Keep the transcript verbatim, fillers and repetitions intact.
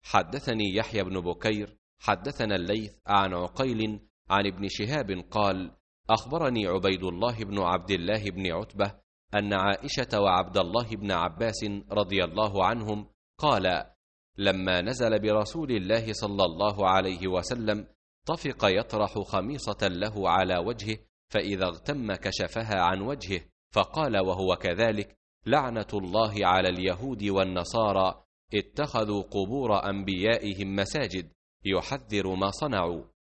حدثني يحيى بن بكير حدثنا الليث عن عقيل عن ابن شهاب قال: أخبرني عبيد الله بن عبد الله بن عتبة أن عائشة وعبد الله بن عباس رضي الله عنهم قال: لما نزل برسول الله صلى الله عليه وسلم طفق يطرح خميصة له على وجهه، فإذا اغتم كشفها عن وجهه، فقال وهو كذلك: لعنة الله على اليهود والنصارى اتخذوا قبور أنبيائهم مساجد، يحذر ما صنعوا.